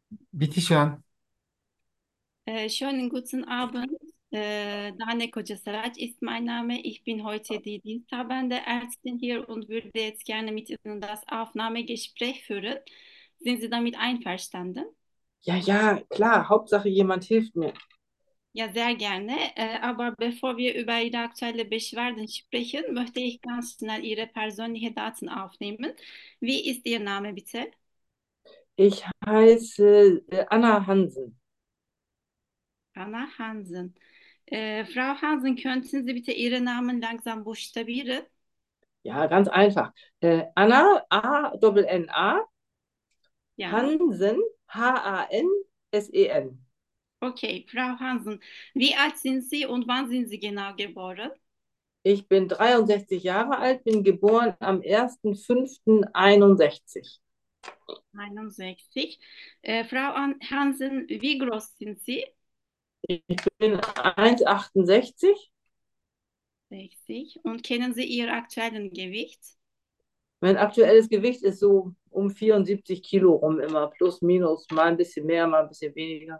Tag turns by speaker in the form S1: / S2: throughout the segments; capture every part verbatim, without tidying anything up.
S1: Bitteschön.
S2: Äh, schönen guten Abend. Äh, Dane Kocasaраç ist mein Name. Ich bin heute die diensthabende Ärztin hier und würde jetzt gerne mit Ihnen das Aufnahmegespräch führen. Sind Sie damit einverstanden?
S1: Ja, ja, klar, Hauptsache jemand hilft mir.
S2: Ja, sehr gerne. Äh, aber bevor wir über Ihre aktuelle Beschwerden sprechen, möchte ich ganz schnell Ihre persönlichen Daten aufnehmen. Wie ist Ihr Name bitte?
S1: Ich heiße äh, Anna Hansen.
S2: Anna Hansen. Äh, Frau Hansen, könnten Sie bitte Ihren Namen langsam buchstabieren?
S1: Ja, ganz einfach. Äh, Anna, A-N-N-A,
S2: Ja.
S1: Hansen, H-A-N-S-E-N.
S2: Okay, Frau Hansen, wie alt sind Sie und wann sind Sie genau geboren?
S1: Ich bin dreiundsechzig Jahre alt, bin geboren am ersten fünften einundsechzig.
S2: einundsechzig. Äh, Frau An Hansen, wie groß sind Sie?
S1: Ich bin eins Komma achtundsechzig.
S2: sechzig. Und kennen Sie Ihr aktuellen Gewicht?
S1: Mein aktuelles Gewicht ist so um vierundsiebzig Kilo rum immer, plus minus, mal ein bisschen mehr, mal ein bisschen weniger.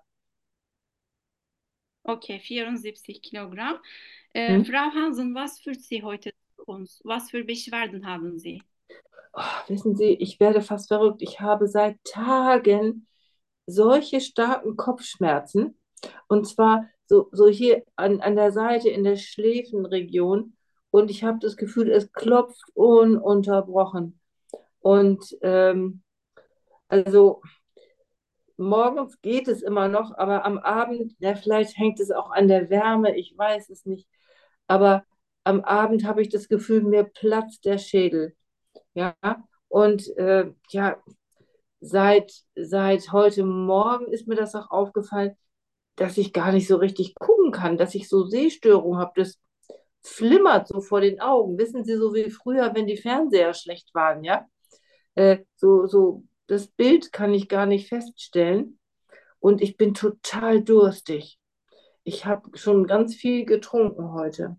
S2: Okay, vierundsiebzig Kilogramm. Äh,
S1: Hm?
S2: Frau Hansen, was führt Sie heute zu uns? Was für Beschwerden haben Sie?
S1: Oh, wissen Sie, ich werde fast verrückt. Ich habe seit Tagen solche starken Kopfschmerzen. Und zwar so, so hier an, an der Seite in der Schläfenregion. Und ich habe das Gefühl, es klopft ununterbrochen. Und ähm, also morgens geht es immer noch, aber am Abend, ja, vielleicht hängt es auch an der Wärme, ich weiß es nicht. Aber am Abend habe ich das Gefühl, mir platzt der Schädel. Ja, und äh, ja, seit, seit heute Morgen ist mir das auch aufgefallen, dass ich gar nicht so richtig gucken kann, dass ich so Sehstörungen habe. Das flimmert so vor den Augen. Wissen Sie, so wie früher, wenn die Fernseher schlecht waren, ja? Äh, so, so, das Bild kann ich gar nicht feststellen. Und ich bin total durstig. Ich habe schon ganz viel getrunken heute.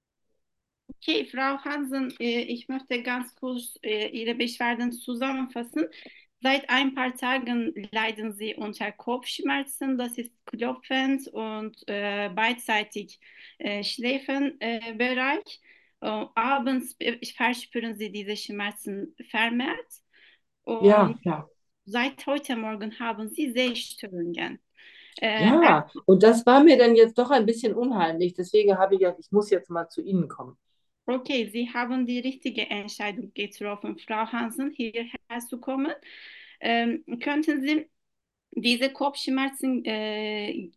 S2: Okay, Frau Hansen, äh, ich möchte ganz kurz äh, Ihre Beschwerden zusammenfassen. Seit ein paar Tagen leiden Sie unter Kopfschmerzen, das ist klopfend und äh, beidseitig äh, Schläfenbereich. Äh, abends äh, verspüren Sie diese Schmerzen vermehrt
S1: Ja,
S2: und
S1: ja.
S2: seit heute Morgen haben Sie Sehstörungen. Äh,
S1: Ja, und das war mir dann jetzt doch ein bisschen unheimlich. Deswegen habe ich gedacht, ich muss jetzt mal zu Ihnen kommen.
S2: Okay, Sie haben die richtige Entscheidung getroffen, Frau Hansen, hierher zu kommen. Ähm, könnten Sie diese Kopfschmerzen äh,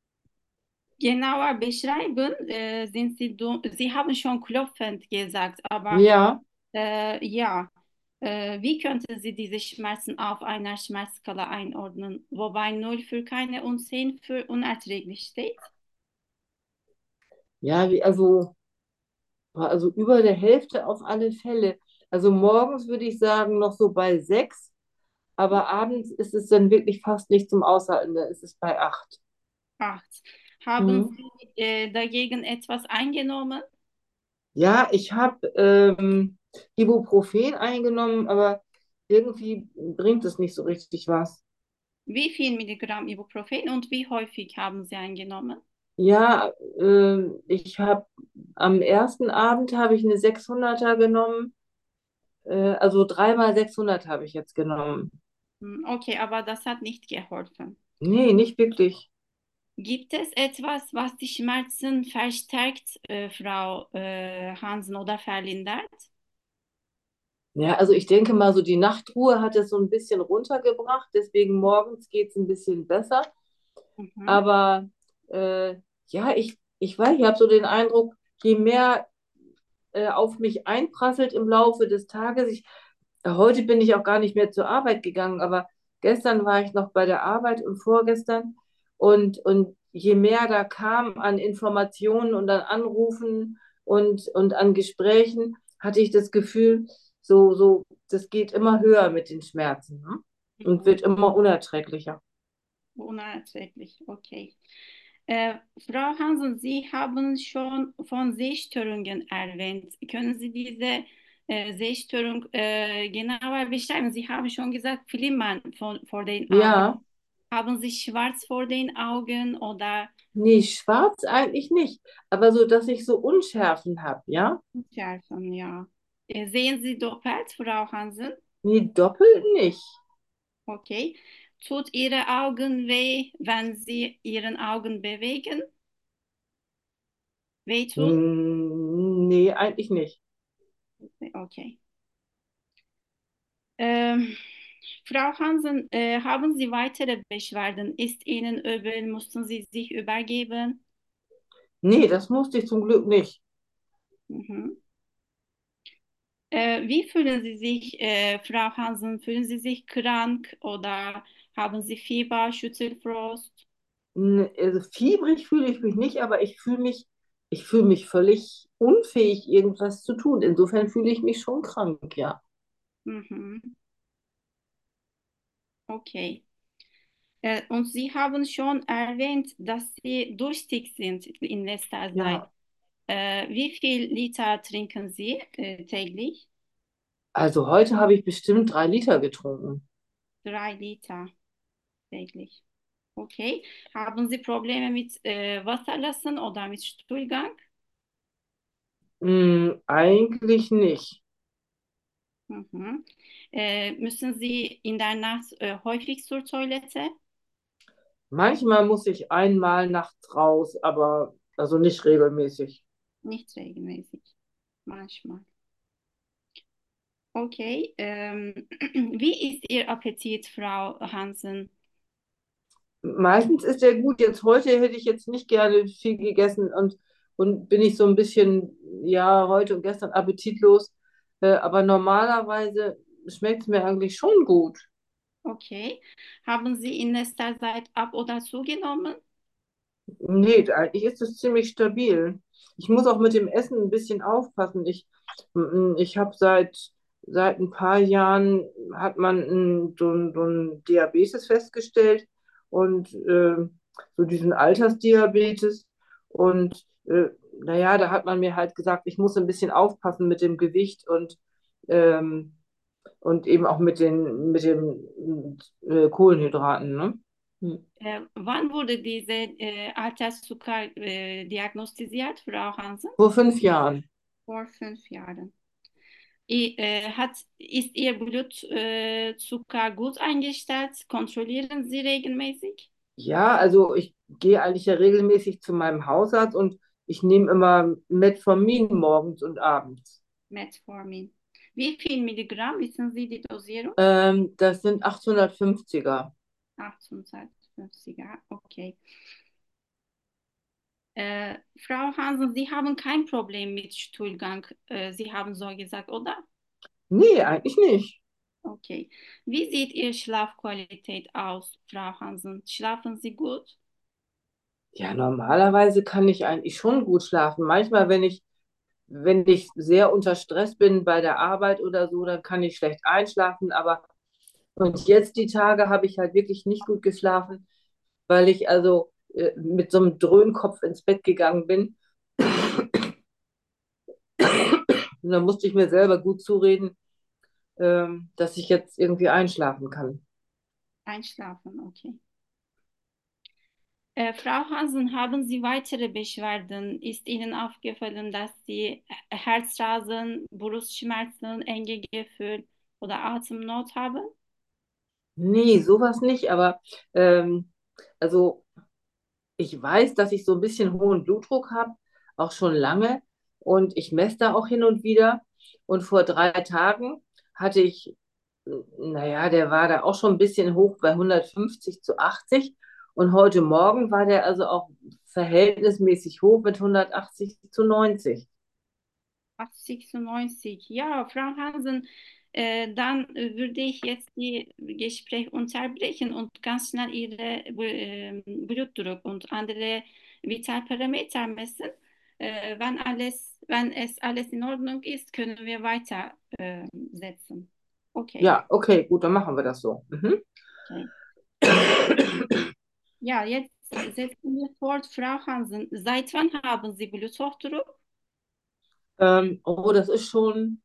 S2: genauer beschreiben? Äh, sind Sie, du Sie haben schon klopfend gesagt, aber
S1: Ja,
S2: äh, ja, äh, wie könnten Sie diese Schmerzen auf einer Schmerzskala einordnen, wobei null für keine und zehn für unerträglich steht?
S1: ja, wie, also, also über der Hälfte auf alle Fälle. Also morgens würde ich sagen, noch so bei sechs, aber abends ist es dann wirklich fast nicht zum Aushalten, da ist es bei acht.
S2: Acht. Haben
S1: Hm.
S2: Sie äh, dagegen etwas eingenommen?
S1: Ja, ich habe ähm, Ibuprofen eingenommen, aber irgendwie bringt es nicht so richtig was.
S2: Wie viel Milligramm Ibuprofen und wie häufig haben Sie eingenommen?
S1: Ja, äh, ich habe am ersten Abend habe ich eine sechshunderter genommen, äh, also dreimal sechshundert habe ich jetzt genommen.
S2: Hm, okay, aber das hat nicht geholfen.
S1: Nee, nicht wirklich.
S2: Gibt es etwas, was die Schmerzen verstärkt, äh, Frau äh, Hansen, oder verlindert?
S1: Ja, also ich denke mal, so die Nachtruhe hat es so ein bisschen runtergebracht, deswegen morgens geht es ein bisschen besser.
S2: Mhm.
S1: Aber äh, ja, ich, ich weiß, ich habe so den Eindruck, je mehr äh, auf mich einprasselt im Laufe des Tages, ich, äh, heute bin ich auch gar nicht mehr zur Arbeit gegangen, aber gestern war ich noch bei der Arbeit und vorgestern und, und je mehr da kam an Informationen und an Anrufen und, und an Gesprächen, hatte ich das Gefühl, so, so, das geht immer höher mit den Schmerzen, ne? Und
S2: Mhm.
S1: wird immer unerträglicher.
S2: Unerträglich, okay. Äh, Frau Hansen, Sie haben schon von Sehstörungen erwähnt. Können Sie diese äh, Sehstörung äh, genauer beschreiben? Sie haben schon gesagt, Flimmern von, vor den Augen.
S1: Ja.
S2: Haben Sie schwarz vor den Augen oder
S1: Nee, schwarz eigentlich nicht, aber so, dass ich so Unschärfen habe, ja?
S2: Unschärfen, ja. Äh, Sehen Sie doppelt, Frau Hansen?
S1: Nee, doppelt nicht.
S2: Okay. Tut Ihre Augen weh, wenn Sie Ihren Augen bewegen? Weh tut?
S1: Hm, nee, eigentlich nicht.
S2: Okay. Ähm, Frau Hansen, äh, haben Sie weitere Beschwerden? Ist Ihnen übel? Mussten Sie sich übergeben?
S1: Nee, das musste ich zum Glück nicht.
S2: Mhm. Äh, wie fühlen Sie sich, äh, Frau Hansen? Fühlen Sie sich krank oder haben Sie Fieber, Schüttelfrost?
S1: N- Also fiebrig fühle ich mich nicht, aber ich fühle mich, ich fühle mich völlig unfähig, irgendwas zu tun. Insofern fühle ich mich schon krank, ja.
S2: Mhm. Okay. Äh, und Sie haben schon erwähnt, dass Sie durstig sind in letzter Zeit.
S1: Ja,
S2: Äh, wie viel Liter trinken Sie äh, täglich?
S1: also heute habe ich bestimmt drei Liter getrunken.
S2: Drei Liter täglich. Okay. Haben Sie Probleme mit äh, Wasserlassen oder mit Stuhlgang?
S1: Hm, eigentlich nicht.
S2: Mhm. Äh, müssen Sie in der Nacht äh, häufig zur Toilette?
S1: Manchmal muss ich einmal nachts raus, aber also nicht regelmäßig.
S2: Nicht regelmäßig. Manchmal. Okay. Ähm, wie ist Ihr Appetit, Frau Hansen?
S1: Meistens ist der gut. Jetzt heute hätte ich jetzt nicht gerne viel gegessen und, und bin ich so ein bisschen, ja, heute und gestern appetitlos. Äh, aber normalerweise schmeckt es mir eigentlich schon gut.
S2: Okay. Haben Sie in letzter Zeit ab oder zugenommen?
S1: Nee, eigentlich ist es ziemlich stabil. Ich muss auch mit dem Essen ein bisschen aufpassen. Ich, mm, ich habe seit, seit ein paar Jahren hat man mm, so, ein- so ein Diabetes festgestellt und äh, so diesen Altersdiabetes. Und äh, naja, da hat man mir halt gesagt, ich muss ein bisschen aufpassen mit dem Gewicht und, ähm, und eben auch mit den, mit den äh, Kohlenhydraten, ne? Hm.
S2: Äh, wann wurde diese äh, Alterszucker äh, diagnostiziert, Frau Hansen?
S1: Vor fünf Jahren.
S2: Vor fünf Jahren. I, äh, hat, ist Ihr Blutzucker äh, Zucker gut eingestellt? Kontrollieren Sie regelmäßig?
S1: Ja, also ich gehe eigentlich ja regelmäßig zu meinem Hausarzt und ich nehme immer Metformin morgens und abends.
S2: Metformin. Wie viel Milligramm, wissen Sie die Dosierung?
S1: Ähm, das sind achthundertfünfziger.
S2: achthundertfünfziger, okay. Äh, Frau Hansen, Sie haben kein Problem mit Stuhlgang, äh, Sie haben so gesagt, oder?
S1: Nee, eigentlich nicht.
S2: Okay. Wie sieht Ihre Schlafqualität aus, Frau Hansen? Schlafen Sie gut?
S1: Ja, normalerweise kann ich eigentlich schon gut schlafen. Manchmal, wenn ich, wenn ich sehr unter Stress bin bei der Arbeit oder so, dann kann ich schlecht einschlafen. Aber und jetzt die Tage habe ich halt wirklich nicht gut geschlafen, weil ich also äh, mit so einem Dröhnkopf ins Bett gegangen bin. Und dann musste ich mir selber gut zureden, ähm, dass ich jetzt irgendwie einschlafen kann.
S2: Einschlafen, okay. Äh, Frau Hansen, haben Sie weitere Beschwerden? Ist Ihnen aufgefallen, dass Sie Herzrasen, Brustschmerzen, enge Gefühl oder Atemnot haben?
S1: Nee, sowas nicht, aber ähm, also ich weiß, dass ich so ein bisschen hohen Blutdruck habe, auch schon lange. Und ich messe da auch hin und wieder. Und vor drei Tagen hatte ich, naja, der war da auch schon ein bisschen hoch bei hundertfünfzig zu achtzig. Und heute Morgen war der also auch verhältnismäßig hoch mit hundertachtzig zu neunzig.
S2: achtzig zu neunzig. Ja, Frau Hansen, äh, dann äh, würde ich jetzt die Gespräch unterbrechen und ganz schnell Ihre äh, Blutdruck und andere Vitalparameter messen. Äh, wenn alles, wenn es alles in Ordnung ist, können wir weiter äh, setzen. Okay,
S1: Ja, okay, gut, dann machen wir das so. Mhm.
S2: okay. Ja, jetzt setzen wir fort, Frau Hansen. Seit wann haben Sie Bluthochdruck?
S1: Ähm, oh, das ist schon,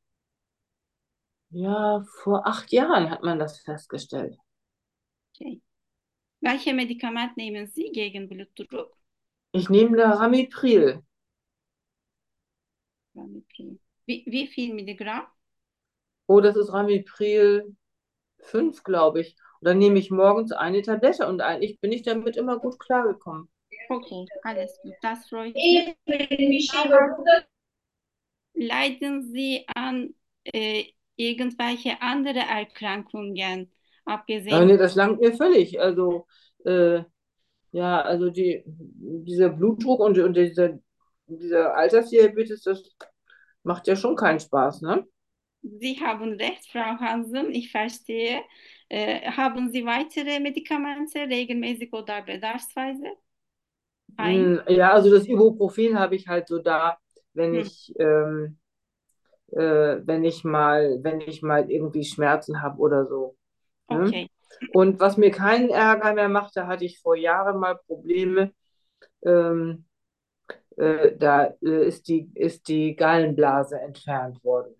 S1: ja, vor acht Jahren hat man das festgestellt.
S2: Okay. Welche Medikament nehmen Sie gegen Blutdruck?
S1: Ich nehme da Ramipril.
S2: Wie, wie viel Milligramm?
S1: Oh, das ist Ramipril fünf, glaube ich. Und dann nehme ich morgens eine Tablette und eigentlich bin ich damit immer gut klargekommen.
S2: Okay, alles gut, das freut mich. Frau Hansen, leiden Sie an äh, irgendwelche andere Erkrankungen,
S1: Äh,
S2: abgesehen?
S1: nee, das langt mir völlig. Also, äh, ja, also die, dieser Blutdruck und, und dieser, dieser Altersdiabetes, das macht ja schon keinen Spaß, ne?
S2: Sie haben recht, Frau Hansen, ich verstehe. Äh, haben Sie weitere Medikamente regelmäßig oder bedarfsweise? Ein?
S1: Hm, ja, also das Ibuprofen habe ich halt so da, wenn
S2: Hm,
S1: ich, ähm, äh, wenn ich mal, wenn ich mal irgendwie Schmerzen habe oder so. Ne?
S2: okay.
S1: Und was mir keinen Ärger mehr macht, da hatte ich vor Jahren mal Probleme. Ähm, äh, da äh, ist die, ist die Gallenblase entfernt worden.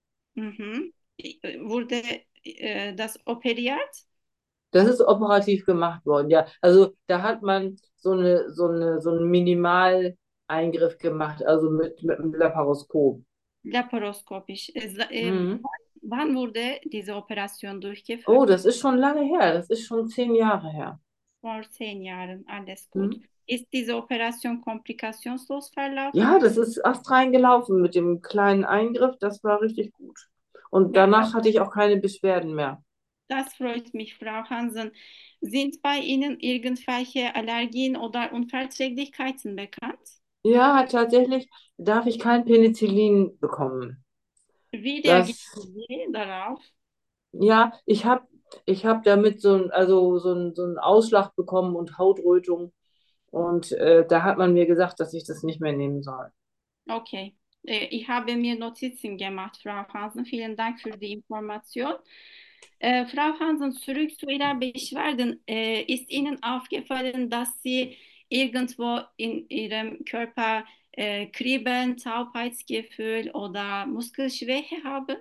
S2: Mhm. Wurde äh, das operiert?
S1: Das ist operativ gemacht worden, ja. Also da hat man so eine, so eine, so einen Minimaleingriff gemacht, also mit, mit einem Laparoskop.
S2: Laparoskopisch. Äh, sa- äh,
S1: Mhm.
S2: wann wurde diese Operation
S1: Oh,
S2: durchgeführt?
S1: das ist schon lange her. Das ist schon zehn Jahre her.
S2: Vor zehn Jahren. Alles gut.
S1: Mhm.
S2: Ist diese Operation komplikationslos verlaufen?
S1: Ja, das ist astrein gelaufen mit dem kleinen Eingriff. Das war richtig gut. Und
S2: Ja,
S1: danach hatte ich auch keine Beschwerden mehr.
S2: das freut mich, Frau Hansen. Sind bei Ihnen irgendwelche Allergien oder Unverträglichkeiten bekannt?
S1: Ja, tatsächlich darf ich kein Penicillin bekommen.
S2: Wie reagieren
S1: Das,
S2: Sie darauf?
S1: ja, ich habe ich hab damit so ein, also so ein, so einen Ausschlag bekommen und Hautrötung. Und äh, da hat man mir gesagt, dass ich das nicht mehr nehmen soll.
S2: Okay. Äh, Ich habe mir Notizen gemacht, Frau Hansen. Vielen Dank für die Information. Äh, Frau Hansen, zurück zu Ihrer Beschwerden. Äh, ist Ihnen aufgefallen, dass Sie irgendwo in Ihrem Körper äh, Kribbeln, Taubheitsgefühl oder Muskelschwäche haben?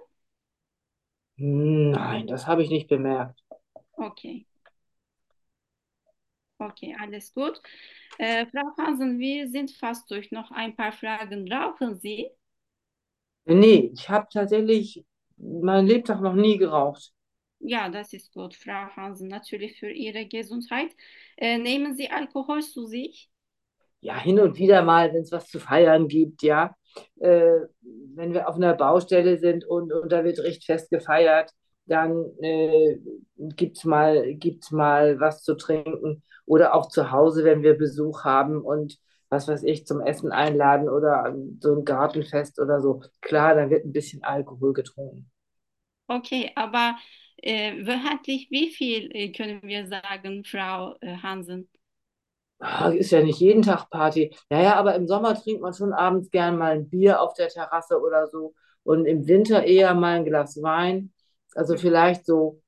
S1: Nein, das habe ich nicht bemerkt.
S2: Okay, okay, alles gut. Äh, Frau Hansen, wir sind fast durch. Noch ein paar Fragen. Rauchen Sie?
S1: Nee, ich habe tatsächlich mein Lebtag noch nie geraucht.
S2: Ja, das ist gut, Frau Hansen, natürlich für Ihre Gesundheit. Äh, nehmen Sie Alkohol zu sich?
S1: Ja, hin und wieder mal, wenn es was zu feiern gibt, ja. Äh, wenn wir auf einer Baustelle sind und, und da wird Richtfest gefeiert, dann äh, gibt's mal, gibt's mal was zu trinken. Oder auch zu Hause, wenn wir Besuch haben und was weiß ich, zum Essen einladen oder an so ein Gartenfest oder so. Klar, dann wird ein bisschen Alkohol getrunken.
S2: Okay, aber äh, wöchentlich, wie viel äh, können wir sagen, Frau äh, Hansen?
S1: Ah, ist ja nicht jeden Tag Party. Naja, aber im Sommer trinkt man schon abends gern mal ein Bier auf der Terrasse oder so. Und im Winter eher mal ein Glas Wein. Also vielleicht so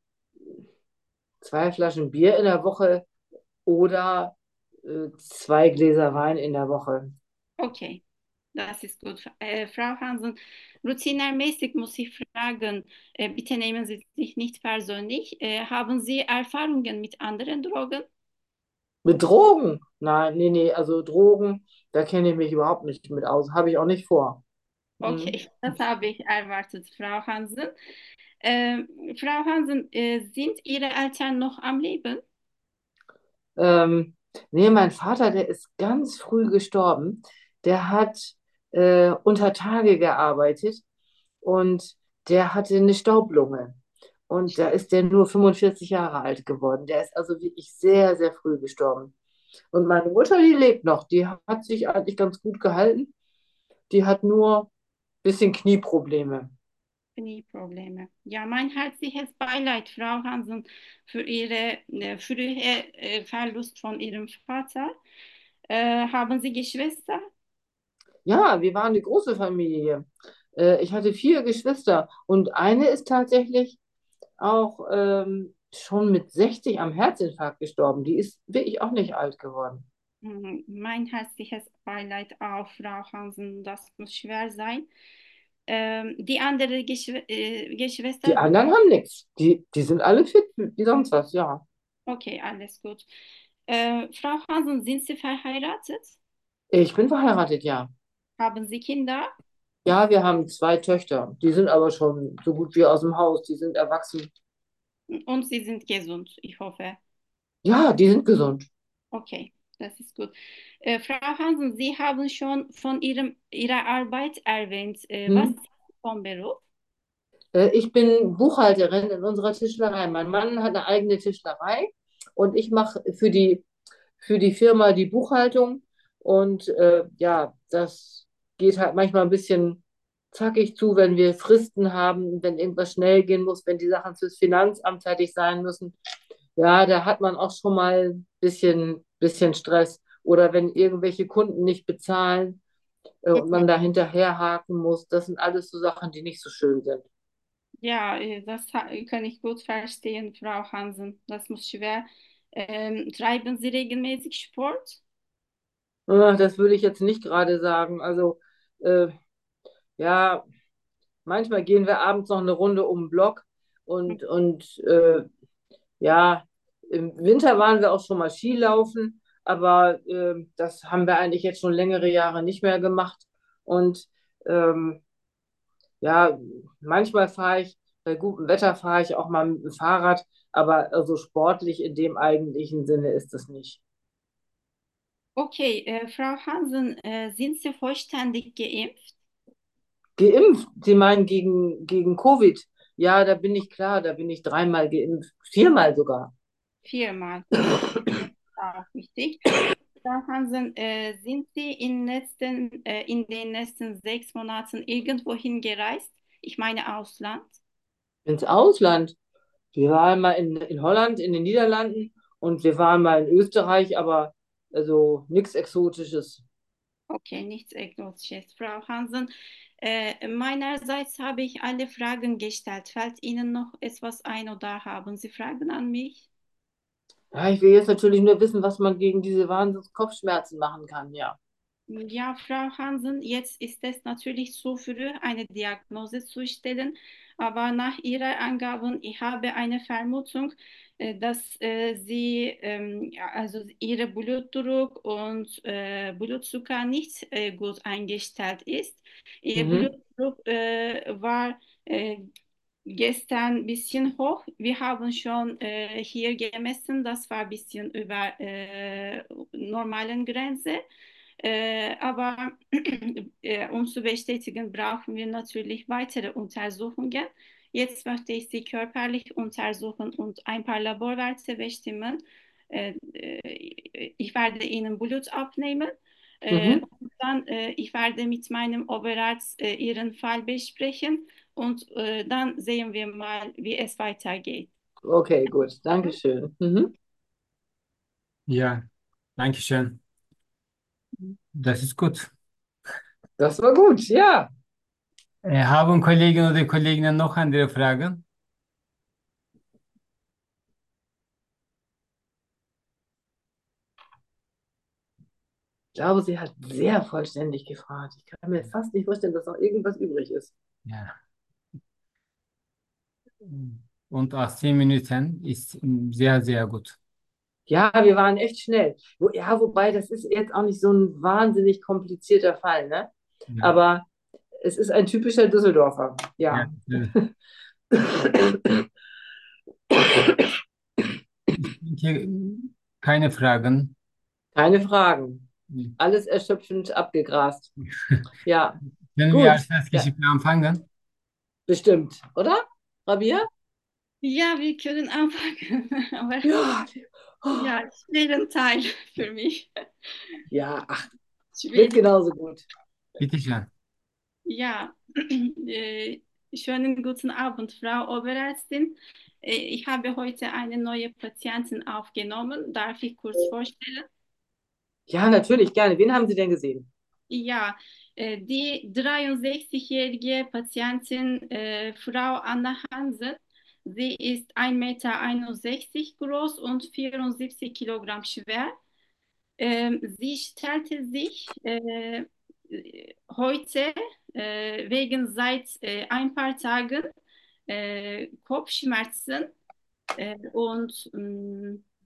S1: zwei Flaschen Bier in der Woche oder äh, zwei Gläser Wein in der Woche.
S2: Okay, das ist gut. Äh, Frau Hansen, routinemäßig muss ich fragen, äh, bitte nehmen Sie sich nicht persönlich. Äh, haben Sie Erfahrungen mit anderen Drogen?
S1: Mit Drogen? Nein, nee, nee, also Drogen, da kenne ich mich überhaupt nicht mit aus. Habe ich auch nicht vor. Mhm.
S2: Okay, das habe ich erwartet, Frau Hansen. Ähm, Frau Hansen, äh, sind Ihre Eltern noch am Leben?
S1: Ähm, nee, mein Vater, der ist ganz früh gestorben. Der hat äh, unter Tage gearbeitet und der hatte eine Staublunge. Und da ist der nur fünfundvierzig Jahre alt geworden. Der ist also wirklich sehr, sehr früh gestorben. Und meine Mutter, die lebt noch. Die hat sich eigentlich ganz gut gehalten. Die hat nur ein bisschen Knieprobleme.
S2: Knieprobleme. Ja, mein herzliches Beileid, Frau Hansen, für Ihre äh, frühe äh, Verlust von Ihrem Vater. Äh, haben Sie Geschwister?
S1: Ja, wir waren eine große Familie. Äh, ich hatte vier Geschwister und eine ist tatsächlich auch ähm, schon mit sechzig am Herzinfarkt gestorben. Die ist wirklich auch nicht alt geworden.
S2: Hm, mein herzliches Beileid auch, Frau Hansen. Das muss schwer sein. Ähm, die anderen Geschw äh,
S1: Die
S2: Geschwister,
S1: anderen haben nichts. Die, die sind alle fit wie sonst was, ja.
S2: Okay, alles gut. Äh, Frau Hansen, sind Sie verheiratet?
S1: Ich bin verheiratet, ja.
S2: Haben Sie Kinder?
S1: Ja, wir haben zwei Töchter. Die sind aber schon so gut wie aus dem Haus. Die sind erwachsen.
S2: Und Sie sind gesund, ich hoffe.
S1: Ja, die sind gesund.
S2: Okay, das ist gut. Äh, Frau Hansen, Sie haben schon von Ihrem, Ihrer Arbeit erwähnt. Äh, was
S1: Hm?
S2: ist Ihr vom Beruf?
S1: Äh, Ich bin Buchhalterin in unserer Tischlerei. Mein Mann hat eine eigene Tischlerei und ich mache für die, für die Firma die Buchhaltung. Und äh, ja, das geht halt manchmal ein bisschen zackig zu, wenn wir Fristen haben, wenn irgendwas schnell gehen muss, wenn die Sachen fürs Finanzamt fertig sein müssen. Ja, da hat man auch schon mal ein bisschen, bisschen Stress. Oder wenn irgendwelche Kunden nicht bezahlen äh, und
S2: Okay.
S1: man da hinterherhaken muss. Das sind alles so Sachen, die nicht so schön sind.
S2: Ja, äh, das ha- kann ich gut verstehen, Frau Hansen. Das muss schwer. Ähm, treiben Sie regelmäßig Sport?
S1: Äh, Das würde ich jetzt nicht gerade sagen. Also, äh, ja, manchmal gehen wir abends noch eine Runde um den Block und, und äh, ja, im Winter waren wir auch schon mal Skilaufen, aber äh, das haben wir eigentlich jetzt schon längere Jahre nicht mehr gemacht. Und ähm, ja, manchmal fahre ich, bei gutem Wetter fahre ich auch mal mit dem Fahrrad, aber also sportlich in dem eigentlichen Sinne ist es nicht.
S2: Okay, äh, Frau Hansen, äh, sind Sie vollständig geimpft?
S1: Geimpft, Sie meinen gegen, gegen Covid? Ja, da bin ich klar, da bin ich dreimal geimpft, viermal sogar.
S2: Viermal. Okay, auch wichtig. Frau Hansen, äh, sind Sie in, letzten, äh, in den letzten sechs Monaten irgendwohin gereist? Ich meine Ausland.
S1: Ins Ausland. Wir waren mal in, in Holland, in den Niederlanden und wir waren mal in Österreich, aber also nichts Exotisches.
S2: Okay, nichts Exotisches. Frau Hansen, äh, meinerseits habe ich alle Fragen gestellt. Fällt Ihnen noch etwas ein oder haben Sie Fragen an mich?
S1: Ja, ich will jetzt natürlich nur wissen, was man gegen diese Wahnsinns-Kopfschmerzen machen kann, ja.
S2: Ja, Frau Hansen, jetzt ist es natürlich zu früh, eine Diagnose zu stellen, aber nach Ihrer Angaben, ich habe eine Vermutung, äh, dass äh, Sie, ähm, ja, also Ihr Blutdruck und äh, Blutzucker nicht äh, gut eingestellt ist. Ihr
S1: Mhm.
S2: Blutdruck äh, war äh, gestern ein bisschen hoch. Wir haben schon äh, hier gemessen, das war ein bisschen über äh, normalen Grenze. Äh, aber äh, um zu bestätigen, brauchen wir natürlich weitere Untersuchungen. Jetzt möchte ich Sie körperlich untersuchen und ein paar Laborwerte bestimmen. Äh, äh, ich werde Ihnen Blut abnehmen. Äh,
S1: Mhm.
S2: und dann, äh, ich werde mit meinem Oberarzt äh, Ihren Fall besprechen und äh, dann sehen wir mal, wie es weitergeht.
S1: Okay, gut. Dankeschön. Mhm.
S3: Ja, danke schön. Das ist gut.
S1: Das war gut, ja.
S3: Äh, haben Kollegen oder Kolleginnen noch andere Fragen?
S1: Ich glaube, sie hat sehr vollständig gefragt. Ich kann mir fast nicht vorstellen, dass noch irgendwas übrig ist.
S3: Ja. Und achtzehn Minuten ist sehr, sehr gut.
S1: Ja, wir waren echt schnell. Wo, ja, wobei, das ist jetzt auch nicht so ein wahnsinnig komplizierter Fall, ne?
S3: Ja,
S1: Aber es ist ein typischer Düsseldorfer.
S3: ja.
S1: Ja.
S3: äh, Ich denke, keine Fragen.
S1: Keine Fragen. Alles erschöpfend abgegrast. Ja,
S3: Können wir
S1: gut.
S3: als erstes
S1: Ja,
S3: Geschichte anfangen?
S1: bestimmt, oder? Rabia?
S2: Ja, wir können anfangen, aber
S1: Ja. Oh,
S2: ja, schweren Teil für mich.
S1: ja, ach, wird
S2: Schwierig.
S1: genauso gut.
S3: Bitte schön.
S2: Ja, äh, schönen guten Abend, Frau Oberärztin. Äh, ich habe heute eine neue Patientin aufgenommen. Darf ich kurz vorstellen?
S1: Ja, natürlich, gerne. Wen haben Sie denn gesehen?
S2: Ja, äh, die dreiundsechzigjährige Patientin äh, Frau Anna Hansen. Sie ist ein Meter einundsechzig groß und vierundsiebzig Kilogramm schwer. Ähm, sie stellte sich äh, heute äh, wegen seit äh, ein paar Tagen äh, Kopfschmerzen äh, und mh,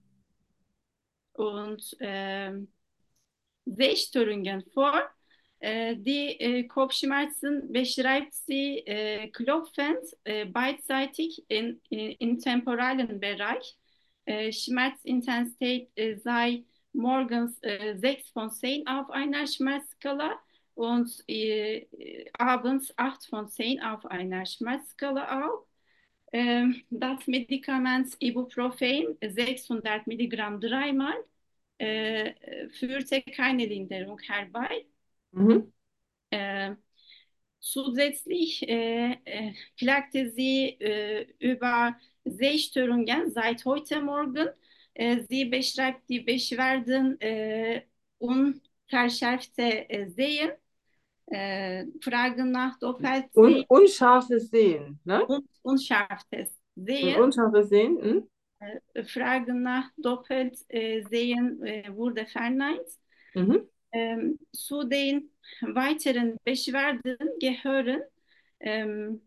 S2: und ähm, Sehstörungen vor. Äh, die äh, Kopfschmerzen beschreibt sie äh, klopfend, äh, beidseitig in, in, im temporalen Bereich. Äh, Schmerzintensität äh, sei morgens äh, sechs von zehn auf einer Schmerzskala und äh, abends acht von zehn auf einer Schmerzskala auch. Ähm, das Medikament Ibuprofen sechshundert Milligramm dreimal äh, führte keine Linderung herbei.
S1: Mhm.
S2: Äh, Zusätzlich äh, äh, klagte sie äh, über Sehstörungen seit heute Morgen. Äh, sie beschreibt die Beschwerden äh, unverschärfte äh, Sehen, äh, Fragen nach
S1: Un
S2: Doppelsehen
S1: unscharfes Sehen, ne?
S2: und unscharfes
S1: Ein
S2: Sehen.
S1: unscharfes Sehen. Mhm.
S2: Äh, Fragen nach Doppelsehen äh, wurde verneint.
S1: Mhm.
S2: Ähm, zu den weiteren Beschwerden gehören ähm,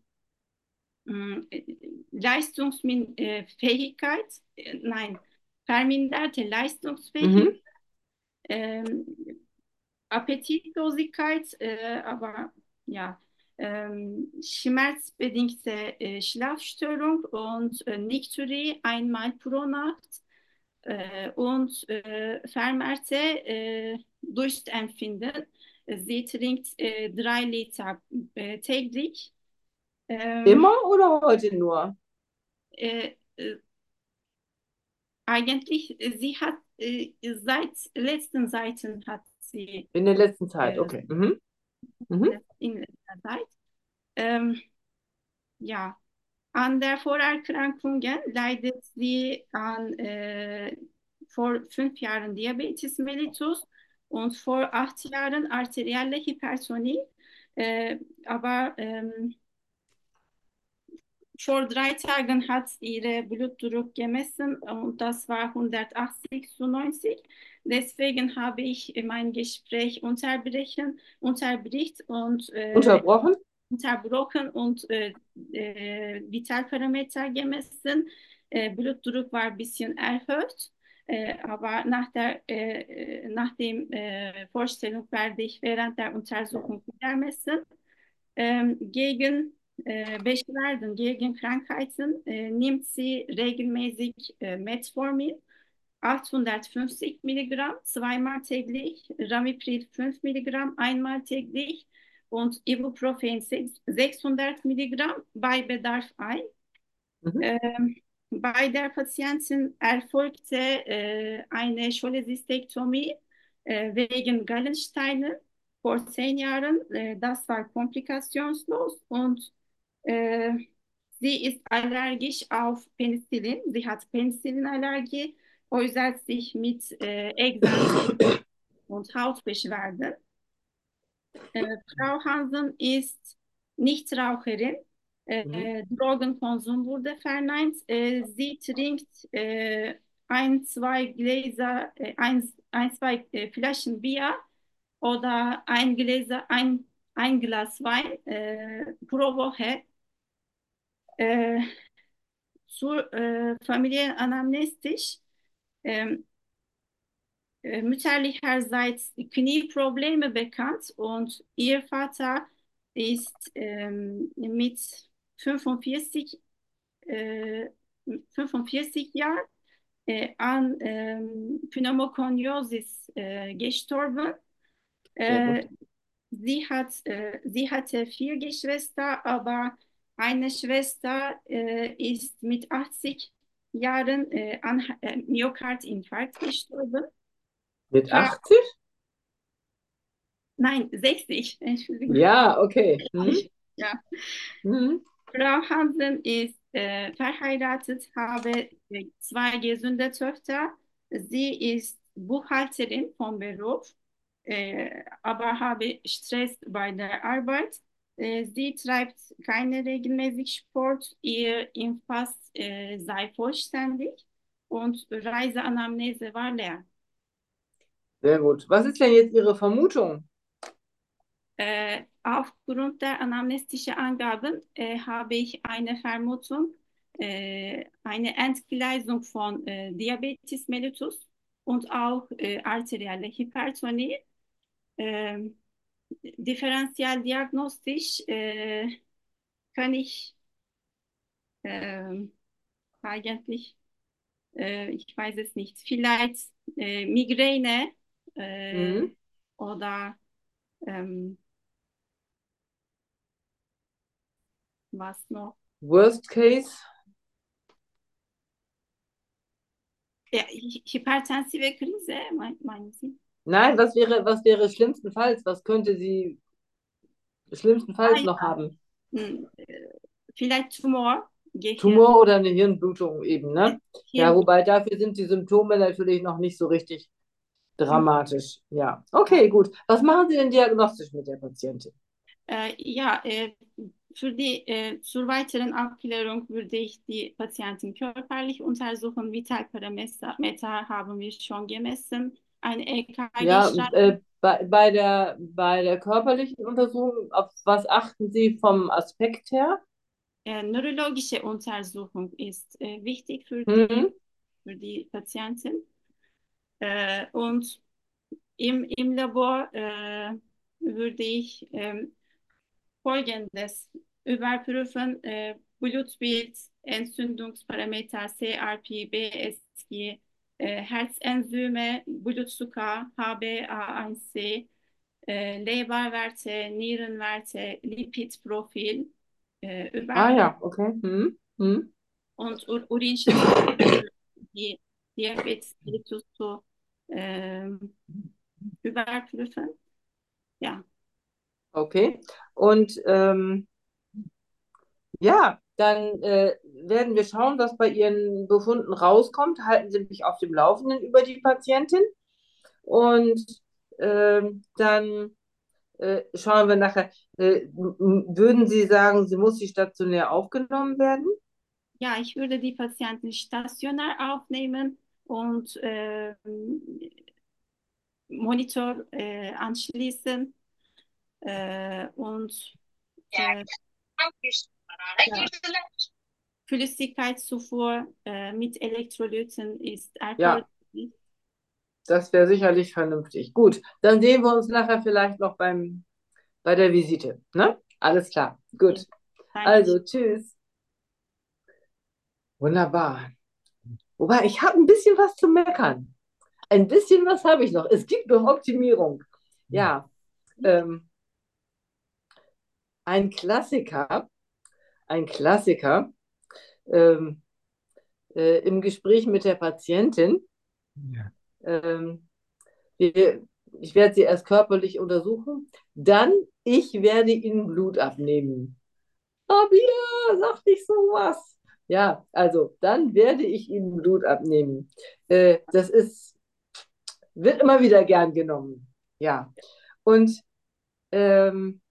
S2: Leistungsfähigkeit, äh, nein, verminderte Leistungsfähigkeit,
S1: Mhm.
S2: ähm, Appetitlosigkeit, äh, aber ja, ähm, schmerzbedingte äh, Schlafstörung und äh, Nikturie einmal pro Nacht äh, und äh, vermehrte äh, Durstempfinden. Sie trinkt äh, drei Liter äh, täglich. Ähm,
S1: Immer oder heute nur?
S2: äh, äh, Eigentlich, äh, sie hat äh, seit letzten Seiten hat sie
S1: In der letzten Zeit,
S2: äh,
S1: okay. Mhm. Mhm.
S2: in letzter Zeit. Ähm, ja, an der Vorerkrankungen leidet sie an äh, vor fünf Jahren Diabetes mellitus und vor acht Jahren arterielle Hypertonie. Äh, aber ähm, vor drei Tagen hat ihre Blutdruck gemessen und das war hundertachtzig zu neunzig. Deswegen habe ich mein Gespräch unterbrechen, unterbricht und äh,
S1: Unterbrochen?
S2: unterbrochen und äh, äh, Vitalparameter gemessen. Äh, Blutdruck war ein bisschen erhöht, äh, aber nach der äh, nach dem äh, Vorstellung werde ich während der Untersuchung wieder messen. Ähm, gegen äh, Beschwerden, gegen Krankheiten äh, nimmt sie regelmäßig äh, Metformin achthundertfünfzig Milligramm zweimal täglich, Ramipril fünf Milligramm einmal täglich und Ibuprofen sechshundert Milligramm bei Bedarf ein.
S1: Mhm.
S2: Ähm, Bei der Patientin erfolgte äh, eine Cholesistektomie äh, wegen Gallensteine vor zehn Jahren. Äh, das war komplikationslos und äh, sie ist allergisch auf Penicillin. Sie hat Penicillinallergie, äußert sich mit äh, Ekzem und Hautbeschwerden. Äh, Frau Hansen ist Nichtraucherin.
S1: Mhm.
S2: Äh, Drogenkonsum wurde verneint. Äh, sie trinkt äh, ein, zwei Gläser, äh, ein, ein, zwei äh, Flaschen Bier oder ein Gläser, ein, ein Glas Wein äh, pro Woche. Äh, zur äh, Familienanamnestisch. Ähm, äh, mütterlicherseits Knieprobleme bekannt und ihr Vater ist ähm, mit fünfundvierzig, äh, fünfundvierzig Jahren äh, an ähm, Pneumokoniosis äh, gestorben.
S1: Sehr gut.
S2: Äh, sie hat, äh, sie hatte vier Geschwister, aber eine Schwester äh, ist mit achtzig Jahren äh, an äh, Myokardinfarkt gestorben.
S1: Mit
S2: Frau,
S1: achtzig?
S2: nein, sechzig, Entschuldigung.
S1: Ja, okay. Mhm.
S2: Ja.
S1: Mhm.
S2: Frau Hansen ist äh, verheiratet, habe äh, zwei gesunde Töchter. Sie ist Buchhalterin vom Beruf, äh, aber habe Stress bei der Arbeit. Äh, sie treibt keine regelmäßig Sport, ihr Impfpass äh, sei vollständig und Reiseanamnese war leer.
S1: Sehr gut. Was ist denn jetzt Ihre Vermutung?
S2: Äh, aufgrund der anamnestischen Angaben äh, habe ich eine Vermutung, äh, eine Entgleisung von äh, Diabetes mellitus und auch äh, arterielle Hypertonie. Ähm, differentialdiagnostisch äh, kann ich ähm, eigentlich, äh, ich weiß es nicht, vielleicht äh, Migräne äh,
S1: Mhm.
S2: oder ähm, was noch?
S1: Worst Case?
S2: Ja, hy- hypertensive Krise, mein, meinen Sie?
S1: Nein, was wäre, was wäre schlimmstenfalls? Was könnte sie
S2: Ah,
S1: schlimmstenfalls noch
S2: ja.
S1: haben?
S2: Hm, äh, vielleicht Tumor, Gehirn,
S1: Tumor oder eine Hirnblutung eben, ne? Ja,
S2: Hirn.
S1: wobei dafür sind die Symptome natürlich noch nicht so richtig
S2: Mhm.
S1: dramatisch. Ja, okay, gut. Was machen Sie denn diagnostisch mit der Patientin?
S2: Äh, ja, äh, für die, äh, zur weiteren Abklärung würde ich die Patientin körperlich untersuchen. Vitalparameter haben wir schon gemessen. Ein
S1: Ja,
S2: E K G schreiben.
S1: äh, bei, bei der, bei der körperlichen Untersuchung, auf was achten Sie vom Aspekt her?
S2: Äh, neurologische Untersuchung ist äh, wichtig für die,
S1: Hm?
S2: für die Patientin. Äh, und im, im Labor äh, würde ich ähm, Folgendes überprüfen: äh, Blutbild, Entzündungsparameter, C R P, B S G, äh, Herzenzyme, Blutzucker, H b A eins C, äh, Leberwerte, Nierenwerte, Lipidprofil äh,
S1: Ah
S2: überprüfen
S1: ja, okay. Hm? Hm?
S2: und Ur Urinspiegel, die Diabetes mellitus zu ähm, überprüfen. Ja.
S1: Okay. Und ähm, ja, dann äh, werden wir schauen, was bei Ihren Befunden rauskommt. Halten Sie mich auf dem Laufenden über die Patientin und ähm, dann äh, schauen wir nachher. Äh, m- m- würden Sie sagen, sie muss sie stationär aufgenommen werden?
S2: Ja, ich würde die Patienten stationär aufnehmen und ähm, Monitor äh, anschließen äh, und äh, ja, Flüssigkeitszufuhr äh, mit Elektrolyten ist
S1: Ja,
S2: erforderlich.
S1: das wäre sicherlich vernünftig. Gut, dann sehen wir uns nachher vielleicht noch beim, bei der Visite. Ne? Alles klar.
S2: Ja,
S1: Gut.
S2: danke.
S1: Also, tschüss. Wunderbar. Wobei, ich habe ein bisschen was zu meckern. Ein bisschen was habe ich noch. Es gibt noch Optimierung. Ja, ähm, ein Klassiker, ein Klassiker ähm, äh, im Gespräch mit der Patientin.
S3: Ja.
S1: Ähm, wir, ich werde sie erst körperlich untersuchen, dann ich werde ihnen Blut abnehmen. Rabia, sag nicht sowas. Ja, also dann werde ich ihnen Blut abnehmen. Äh, das ist, wird immer wieder gern genommen. Ja. Und ähm,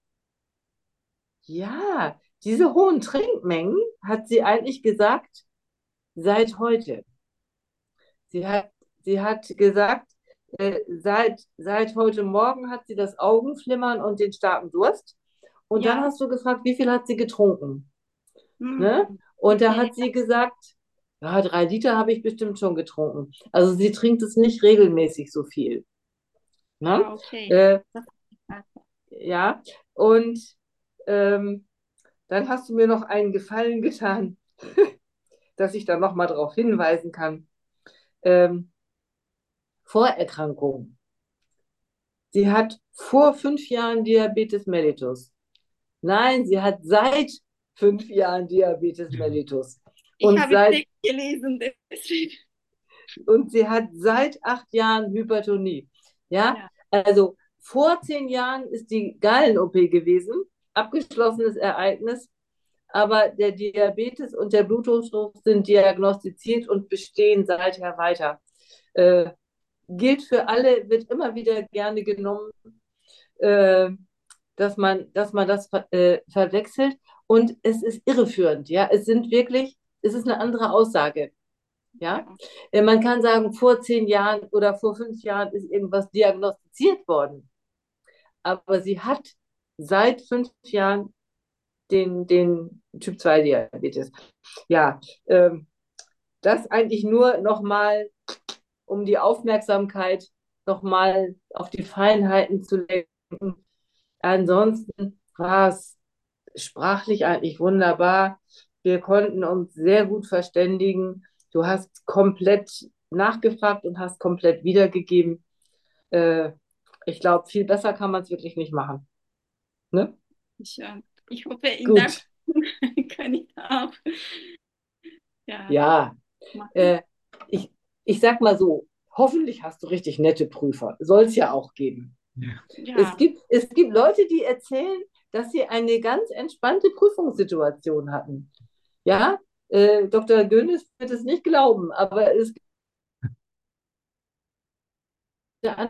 S1: ja, diese hohen Trinkmengen hat sie eigentlich gesagt, seit heute. Sie hat, sie hat gesagt, äh, seit, seit heute Morgen hat sie das Augenflimmern und den starken Durst. Und dann
S2: Ja,
S1: hast du gefragt, wie viel hat sie getrunken? Ne?
S2: hm,
S1: Und da
S2: okay.
S1: hat sie gesagt, ja, drei Liter habe ich bestimmt schon getrunken. Also sie trinkt es nicht regelmäßig so viel. Ne?
S2: Ah, okay.
S1: Äh,
S2: Das ist
S1: ja, und ähm, dann hast du mir noch einen Gefallen getan, dass ich da nochmal darauf hinweisen kann. Ähm, Vorerkrankungen. Sie hat vor fünf Jahren Diabetes mellitus. Nein, sie hat seit fünf Jahren Diabetes mellitus.
S2: Ich
S1: Und
S2: habe
S1: seit,
S2: Text gelesen, deswegen.
S1: und sie hat seit acht Jahren Hypertonie. Ja,
S2: Ja,
S1: also vor zehn Jahren ist die Gallen-O P gewesen, abgeschlossenes Ereignis, aber der Diabetes und der Bluthochdruck sind diagnostiziert und bestehen seither weiter. Äh, gilt für alle, wird immer wieder gerne genommen, äh, dass man, dass man das äh, verwechselt. Und es ist irreführend, ja. Es sind wirklich, es ist eine andere Aussage. Ja,
S2: ja,
S1: äh, man kann sagen, vor zehn Jahren oder vor fünf Jahren ist irgendwas diagnostiziert worden, aber sie hat seit fünf Jahren den, den Typ zwei Diabetes. Ja, ähm, das eigentlich nur nochmal um die Aufmerksamkeit nochmal auf die Feinheiten zu lenken. Ansonsten war es sprachlich eigentlich wunderbar. Wir konnten uns sehr gut verständigen. Du hast komplett nachgefragt und hast komplett wiedergegeben. Äh, Ich glaube, viel besser kann man es wirklich nicht machen. Ne?
S2: Ich, äh, ich hoffe, in der
S1: Gut,
S2: kann ich auch ja,
S1: ja.
S2: machen.
S1: Äh, ich, ich sag mal so, hoffentlich hast du richtig nette Prüfer. Soll es ja auch geben.
S3: Ja.
S1: Es
S2: Ja,
S1: gibt, es gibt Leute, die erzählen, dass sie eine ganz entspannte Prüfungssituation hatten. Ja, äh, Doktor Gönes wird es nicht glauben, aber es gibt